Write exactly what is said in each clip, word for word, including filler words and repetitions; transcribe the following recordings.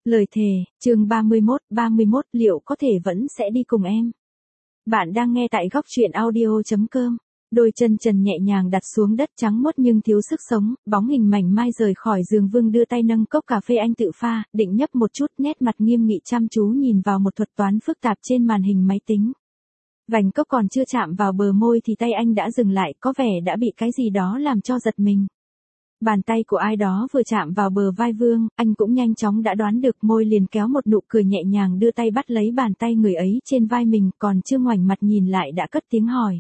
Lời thề, chương ba mươi mốt, ba mươi mốt, liệu có thể vẫn sẽ đi cùng em? Bạn đang nghe tại góc truyện audio chấm com. Đôi chân trần nhẹ nhàng đặt xuống đất trắng muốt nhưng thiếu sức sống, bóng hình mảnh mai rời khỏi giường. Vương đưa tay nâng cốc cà phê anh tự pha, định nhấp một chút, nét mặt nghiêm nghị chăm chú nhìn vào một thuật toán phức tạp trên màn hình máy tính. Vành cốc còn chưa chạm vào bờ môi thì tay anh đã dừng lại, có vẻ đã bị cái gì đó làm cho giật mình. Bàn tay của ai đó vừa chạm vào bờ vai Vương, anh cũng nhanh chóng đã đoán được, môi liền kéo một nụ cười nhẹ nhàng đưa tay bắt lấy bàn tay người ấy trên vai mình, còn chưa ngoảnh mặt nhìn lại đã cất tiếng hỏi.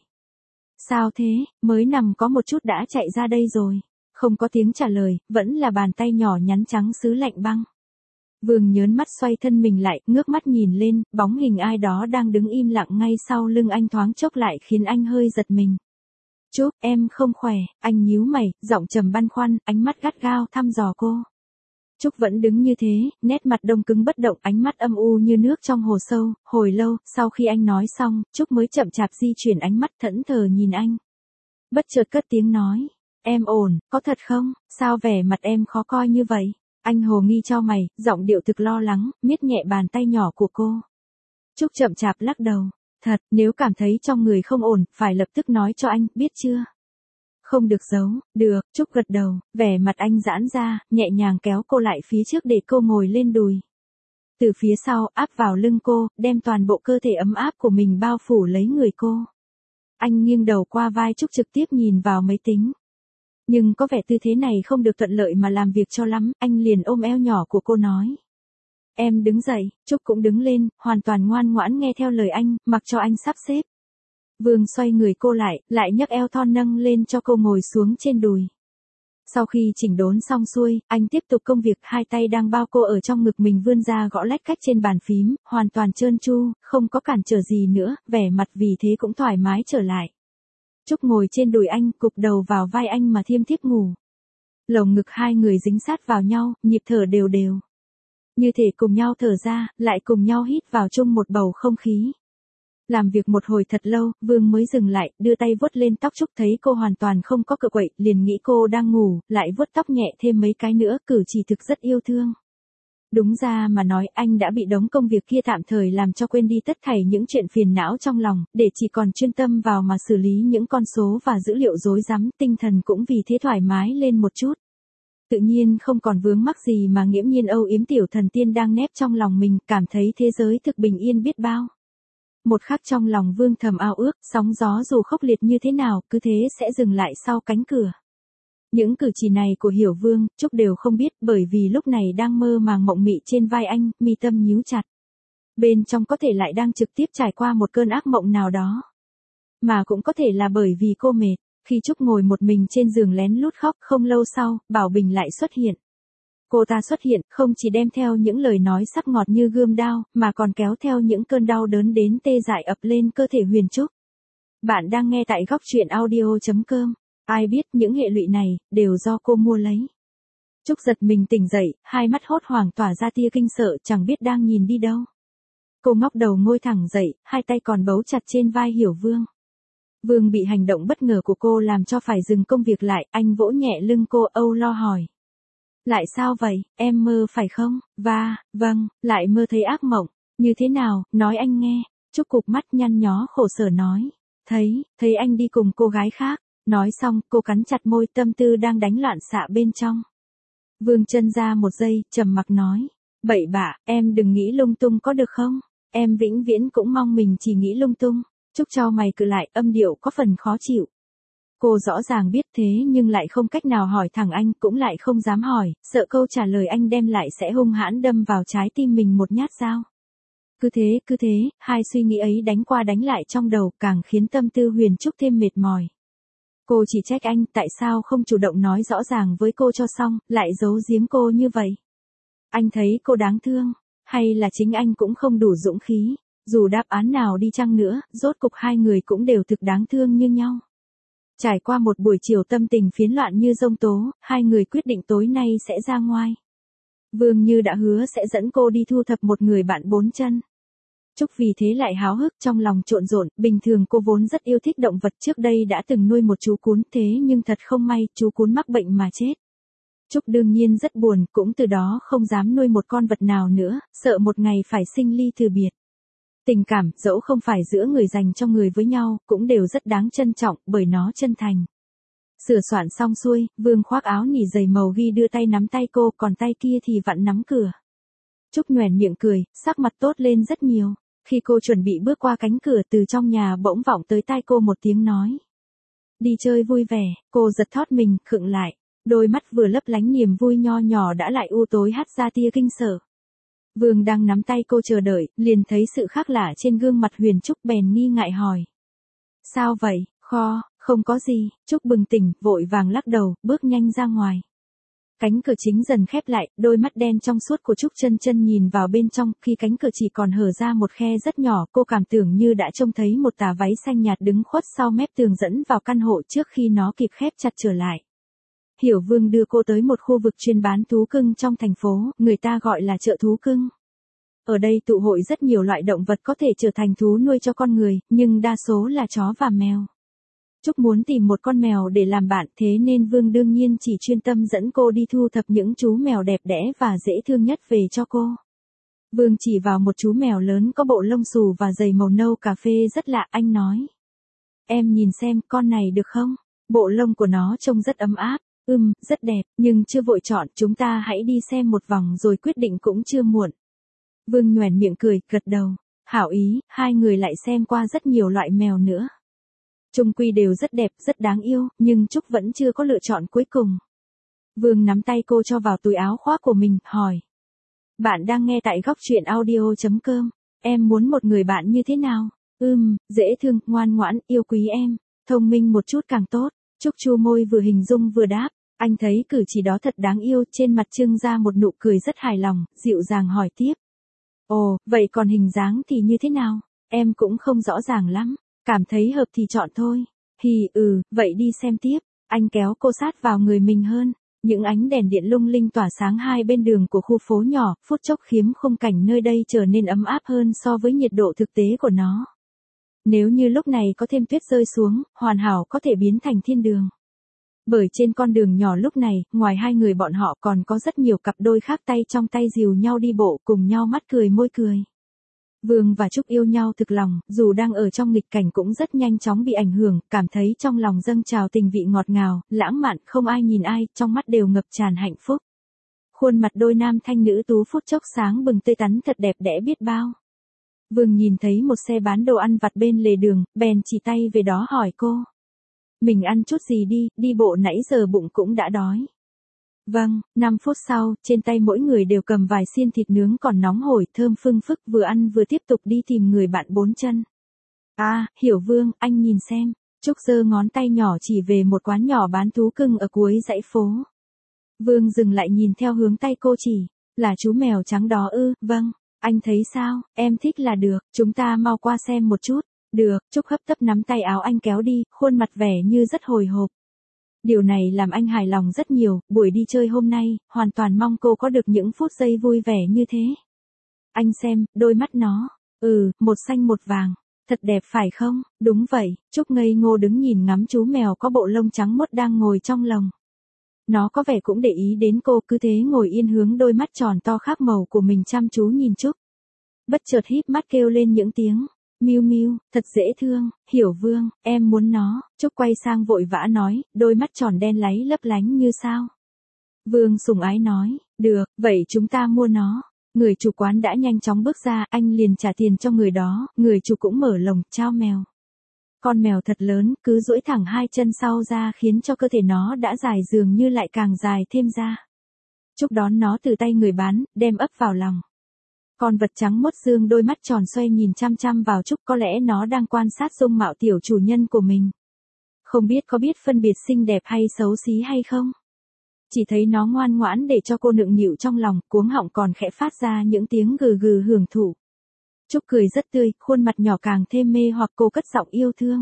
Sao thế, mới nằm có một chút đã chạy ra đây rồi? Không có tiếng trả lời, vẫn là bàn tay nhỏ nhắn trắng sứ lạnh băng. Vương nhớn mắt xoay thân mình lại, ngước mắt nhìn lên, bóng hình ai đó đang đứng im lặng ngay sau lưng anh thoáng chốc lại khiến anh hơi giật mình. Trúc, em không khỏe, anh nhíu mày, giọng trầm băn khoăn, ánh mắt gắt gao thăm dò cô. Trúc vẫn đứng như thế, nét mặt đông cứng bất động, ánh mắt âm u như nước trong hồ sâu. Hồi lâu, sau khi anh nói xong, Trúc mới chậm chạp di chuyển ánh mắt thẫn thờ nhìn anh. Bất chợt cất tiếng nói, em ổn, có thật không, sao vẻ mặt em khó coi như vậy? Anh hồ nghi chau mày, giọng điệu thực lo lắng, miết nhẹ bàn tay nhỏ của cô. Trúc chậm chạp lắc đầu. Thật, nếu cảm thấy trong người không ổn, phải lập tức nói cho anh, biết chưa? Không được giấu, được, Trúc gật đầu, vẻ mặt anh giãn ra, nhẹ nhàng kéo cô lại phía trước để cô ngồi lên đùi. Từ phía sau, áp vào lưng cô, đem toàn bộ cơ thể ấm áp của mình bao phủ lấy người cô. Anh nghiêng đầu qua vai Trúc trực tiếp nhìn vào máy tính. Nhưng có vẻ tư thế này không được thuận lợi mà làm việc cho lắm, anh liền ôm eo nhỏ của cô nói. Em đứng dậy, Trúc cũng đứng lên, hoàn toàn ngoan ngoãn nghe theo lời anh, mặc cho anh sắp xếp. Vương xoay người cô lại, lại nhấc eo thon nâng lên cho cô ngồi xuống trên đùi. Sau khi chỉnh đốn xong xuôi, anh tiếp tục công việc, hai tay đang bao cô ở trong ngực mình vươn ra gõ lách cách trên bàn phím, hoàn toàn trơn tru, không có cản trở gì nữa, vẻ mặt vì thế cũng thoải mái trở lại. Trúc ngồi trên đùi anh, cụp đầu vào vai anh mà thiêm thiếp ngủ. Lồng ngực hai người dính sát vào nhau, nhịp thở đều đều. Như thể cùng nhau thở ra, lại cùng nhau hít vào chung một bầu không khí. Làm việc một hồi thật lâu, Vương mới dừng lại, đưa tay vuốt lên tóc Trúc, thấy cô hoàn toàn không có cựa quậy, liền nghĩ cô đang ngủ, lại vuốt tóc nhẹ thêm mấy cái nữa, cử chỉ thực rất yêu thương. Đúng ra mà nói, anh đã bị đống công việc kia tạm thời làm cho quên đi tất thảy những chuyện phiền não trong lòng, để chỉ còn chuyên tâm vào mà xử lý những con số và dữ liệu rối rắm, tinh thần cũng vì thế thoải mái lên một chút. Tự nhiên không còn vướng mắc gì mà nghiễm nhiên âu yếm tiểu thần tiên đang nép trong lòng mình, cảm thấy thế giới thực bình yên biết bao. Một khắc trong lòng Vương thầm ao ước, sóng gió dù khốc liệt như thế nào, cứ thế sẽ dừng lại sau cánh cửa. Những cử chỉ này của Hiểu Vương, Trúc đều không biết, bởi vì lúc này đang mơ màng mộng mị trên vai anh, mi tâm nhíu chặt. Bên trong có thể lại đang trực tiếp trải qua một cơn ác mộng nào đó. Mà cũng có thể là bởi vì cô mệt. Khi Trúc ngồi một mình trên giường lén lút khóc, không lâu sau, Bảo Bình lại xuất hiện. Cô ta xuất hiện, không chỉ đem theo những lời nói sắc ngọt như gươm đao, mà còn kéo theo những cơn đau đớn đến tê dại ập lên cơ thể Huyền Trúc. Bạn đang nghe tại góc truyện audio chấm com. Ai biết những hệ lụy này, đều do cô mua lấy. Trúc giật mình tỉnh dậy, hai mắt hốt hoảng tỏa ra tia kinh sợ, chẳng biết đang nhìn đi đâu. Cô ngóc đầu ngồi thẳng dậy, hai tay còn bấu chặt trên vai Hiểu Vương. Vương bị hành động bất ngờ của cô làm cho phải dừng công việc lại, anh vỗ nhẹ lưng cô, âu lo hỏi. Lại sao vậy, em mơ phải không? Và, vâng, lại mơ thấy ác mộng. Như thế nào, nói anh nghe. Trúc cụp mắt nhăn nhó khổ sở nói. Thấy, thấy anh đi cùng cô gái khác. Nói xong, cô cắn chặt môi, tâm tư đang đánh loạn xạ bên trong. Vương chân ra một giây, trầm mặc nói. Bậy bạ, em đừng nghĩ lung tung có được không? Em vĩnh viễn cũng mong mình chỉ nghĩ lung tung. Trúc chau mày cự lại, âm điệu có phần khó chịu. Cô rõ ràng biết thế nhưng lại không cách nào hỏi thẳng anh, cũng lại không dám hỏi, sợ câu trả lời anh đem lại sẽ hung hãn đâm vào trái tim mình một nhát dao. Cứ thế, cứ thế, hai suy nghĩ ấy đánh qua đánh lại trong đầu, càng khiến tâm tư Huyền Trúc thêm mệt mỏi. Cô chỉ trách anh, tại sao không chủ động nói rõ ràng với cô cho xong, lại giấu giếm cô như vậy. Anh thấy cô đáng thương, hay là chính anh cũng không đủ dũng khí. Dù đáp án nào đi chăng nữa, rốt cục hai người cũng đều thực đáng thương như nhau. Trải qua một buổi chiều tâm tình phiến loạn như giông tố, hai người quyết định tối nay sẽ ra ngoài. Vương như đã hứa sẽ dẫn cô đi thu thập một người bạn bốn chân. Trúc vì thế lại háo hức, trong lòng trộn rộn, bình thường cô vốn rất yêu thích động vật, trước đây đã từng nuôi một chú cún, thế nhưng thật không may, chú cún mắc bệnh mà chết. Trúc đương nhiên rất buồn, cũng từ đó không dám nuôi một con vật nào nữa, sợ một ngày phải sinh ly từ biệt. Tình cảm, dẫu không phải giữa người dành cho người với nhau, cũng đều rất đáng trân trọng, bởi nó chân thành. Sửa soạn xong xuôi, Vương khoác áo nỉ dày màu ghi đưa tay nắm tay cô, còn tay kia thì vặn nắm cửa. Trúc nhoẻn miệng cười, sắc mặt tốt lên rất nhiều. Khi cô chuẩn bị bước qua cánh cửa, từ trong nhà bỗng vọng tới tai cô một tiếng nói. Đi chơi vui vẻ. Cô giật thót mình, khựng lại. Đôi mắt vừa lấp lánh niềm vui nho nhỏ đã lại u tối hắt ra tia kinh sợ. Vương đang nắm tay cô chờ đợi, liền thấy sự khác lạ trên gương mặt Huyền Trúc, bèn nghi ngại hỏi. Sao vậy? Kho, không có gì. Trúc bừng tỉnh, vội vàng lắc đầu, bước nhanh ra ngoài. Cánh cửa chính dần khép lại, đôi mắt đen trong suốt của Trúc Chân Chân nhìn vào bên trong, khi cánh cửa chỉ còn hở ra một khe rất nhỏ, cô cảm tưởng như đã trông thấy một tà váy xanh nhạt đứng khuất sau mép tường dẫn vào căn hộ trước khi nó kịp khép chặt trở lại. Hiểu Vương đưa cô tới một khu vực chuyên bán thú cưng trong thành phố, người ta gọi là chợ thú cưng. Ở đây tụ hội rất nhiều loại động vật có thể trở thành thú nuôi cho con người, nhưng đa số là chó và mèo. Trúc muốn tìm một con mèo để làm bạn, thế nên Vương đương nhiên chỉ chuyên tâm dẫn cô đi thu thập những chú mèo đẹp đẽ và dễ thương nhất về cho cô. Vương chỉ vào một chú mèo lớn có bộ lông xù và giày màu nâu cà phê rất lạ, anh nói. Em nhìn xem, con này được không? Bộ lông của nó trông rất ấm áp. Ừm, rất đẹp, nhưng chưa vội chọn, chúng ta hãy đi xem một vòng rồi quyết định cũng chưa muộn. Vương nhoẻn miệng cười, gật đầu. Hảo ý, hai người lại xem qua rất nhiều loại mèo nữa. Chung quy đều rất đẹp, rất đáng yêu, nhưng Trúc vẫn chưa có lựa chọn cuối cùng. Vương nắm tay cô cho vào túi áo khoác của mình, hỏi. Bạn đang nghe tại góc truyện audio chấm com. Em muốn một người bạn như thế nào? Ừm, dễ thương, ngoan ngoãn, yêu quý em. Thông minh một chút càng tốt. Trúc chu môi vừa hình dung vừa đáp. Anh thấy cử chỉ đó thật đáng yêu, trên mặt trưng ra một nụ cười rất hài lòng, dịu dàng hỏi tiếp. Ồ, vậy còn hình dáng thì như thế nào? Em cũng không rõ ràng lắm. Cảm thấy hợp thì chọn thôi. Hì, ừ, vậy đi xem tiếp. Anh kéo cô sát vào người mình hơn. Những ánh đèn điện lung linh tỏa sáng hai bên đường của khu phố nhỏ, phút chốc khiếm khung cảnh nơi đây trở nên ấm áp hơn so với nhiệt độ thực tế của nó. Nếu như lúc này có thêm tuyết rơi xuống, hoàn hảo có thể biến thành thiên đường. Bởi trên con đường nhỏ lúc này, ngoài hai người bọn họ còn có rất nhiều cặp đôi khác tay trong tay dìu nhau đi bộ, cùng nhau mắt cười môi cười. Vương và Trúc yêu nhau thực lòng, dù đang ở trong nghịch cảnh cũng rất nhanh chóng bị ảnh hưởng, cảm thấy trong lòng dâng trào tình vị ngọt ngào, lãng mạn, không ai nhìn ai, trong mắt đều ngập tràn hạnh phúc. Khuôn mặt đôi nam thanh nữ tú phút chốc sáng bừng tươi tắn thật đẹp đẽ biết bao. Vương nhìn thấy một xe bán đồ ăn vặt bên lề đường, bèn chỉ tay về đó hỏi cô. Mình ăn chút gì đi, đi bộ nãy giờ bụng cũng đã đói. Vâng, năm phút sau, trên tay mỗi người đều cầm vài xiên thịt nướng còn nóng hổi thơm phưng phức, vừa ăn vừa tiếp tục đi tìm người bạn bốn chân. À, Hiểu Vương, anh nhìn xem. Trúc giơ ngón tay nhỏ chỉ về một quán nhỏ bán thú cưng ở cuối dãy phố. Vương dừng lại nhìn theo hướng tay cô chỉ. Là chú mèo trắng đó ư? Vâng. Anh thấy sao? Em thích là được, chúng ta mau qua xem một chút. Được, Trúc hấp tấp nắm tay áo anh kéo đi, khuôn mặt vẻ như rất hồi hộp. Điều này làm anh hài lòng rất nhiều, buổi đi chơi hôm nay, hoàn toàn mong cô có được những phút giây vui vẻ như thế. Anh xem, đôi mắt nó. Ừ, một xanh một vàng. Thật đẹp phải không? Đúng vậy, Trúc ngây ngô đứng nhìn ngắm chú mèo có bộ lông trắng muốt đang ngồi trong lồng. Nó có vẻ cũng để ý đến cô, cứ thế ngồi yên hướng đôi mắt tròn to khác màu của mình chăm chú nhìn Trúc. Bất chợt híp mắt kêu lên những tiếng. Miu Miu, thật dễ thương, Hiểu Vương, em muốn nó. Trúc quay sang vội vã nói, đôi mắt tròn đen láy lấp lánh như sao. Vương sủng ái nói, được, vậy chúng ta mua nó. Người chủ quán đã nhanh chóng bước ra, anh liền trả tiền cho người đó, người chủ cũng mở lồng, trao mèo. Con mèo thật lớn, cứ duỗi thẳng hai chân sau ra khiến cho cơ thể nó đã dài dường như lại càng dài thêm ra. Trúc đón nó từ tay người bán, đem ấp vào lòng. Con vật trắng mốt dương đôi mắt tròn xoay nhìn chăm chăm vào Trúc, có lẽ nó đang quan sát dung mạo tiểu chủ nhân của mình. Không biết có biết phân biệt xinh đẹp hay xấu xí hay không? Chỉ thấy nó ngoan ngoãn để cho cô nựng nịu trong lòng, cuống họng còn khẽ phát ra những tiếng gừ gừ hưởng thụ. Trúc cười rất tươi, khuôn mặt nhỏ càng thêm mê hoặc, cô cất giọng yêu thương.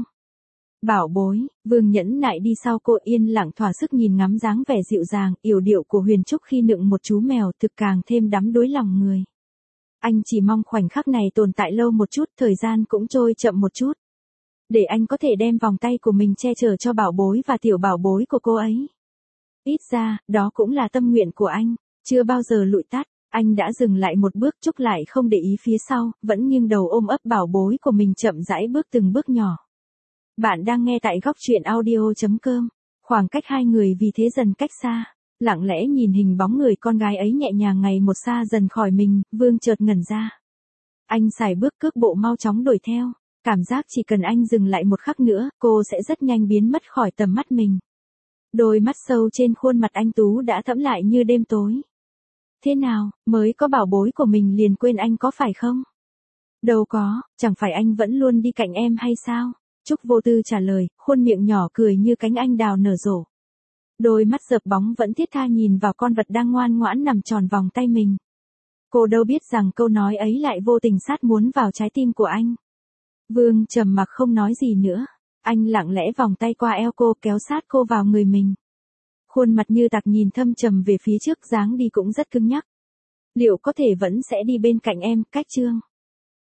Bảo bối, Vương nhẫn nại đi sau cô, yên lặng thỏa sức nhìn ngắm dáng vẻ dịu dàng, yểu điệu của Huyền Trúc khi nựng một chú mèo, thực càng thêm đắm đuối lòng người. Anh chỉ mong khoảnh khắc này tồn tại lâu một chút, thời gian cũng trôi chậm một chút. Để anh có thể đem vòng tay của mình che chở cho bảo bối và tiểu bảo bối của cô ấy. Ít ra, đó cũng là tâm nguyện của anh, chưa bao giờ lụi tắt. Anh đã dừng lại một bước, Trúc lại không để ý phía sau, vẫn nghiêng đầu ôm ấp bảo bối của mình chậm rãi bước từng bước nhỏ. Bạn đang nghe tại góc truyện audio.com. Khoảng cách hai người vì thế dần cách xa. Lặng lẽ nhìn hình bóng người con gái ấy nhẹ nhàng ngày một xa dần khỏi mình, Vương chợt ngẩn ra. Anh sải bước cước bộ mau chóng đuổi theo. Cảm giác chỉ cần anh dừng lại một khắc nữa, cô sẽ rất nhanh biến mất khỏi tầm mắt mình. Đôi mắt sâu trên khuôn mặt anh Tú đã thẫm lại như đêm tối. Thế nào, mới có bảo bối của mình liền quên anh có phải không? Đâu có, chẳng phải anh vẫn luôn đi cạnh em hay sao? Trúc vô tư trả lời, khuôn miệng nhỏ cười như cánh anh đào nở rộ. Đôi mắt dợp bóng vẫn thiết tha nhìn vào con vật đang ngoan ngoãn nằm tròn vòng tay mình. Cô đâu biết rằng câu nói ấy lại vô tình sát muốn vào trái tim của anh. Vương trầm mặc không nói gì nữa. Anh lặng lẽ vòng tay qua eo cô kéo sát cô vào người mình. Khuôn mặt như tạc nhìn thâm trầm về phía trước, dáng đi cũng rất cứng nhắc. Liệu có thể vẫn sẽ đi bên cạnh em, cách chương.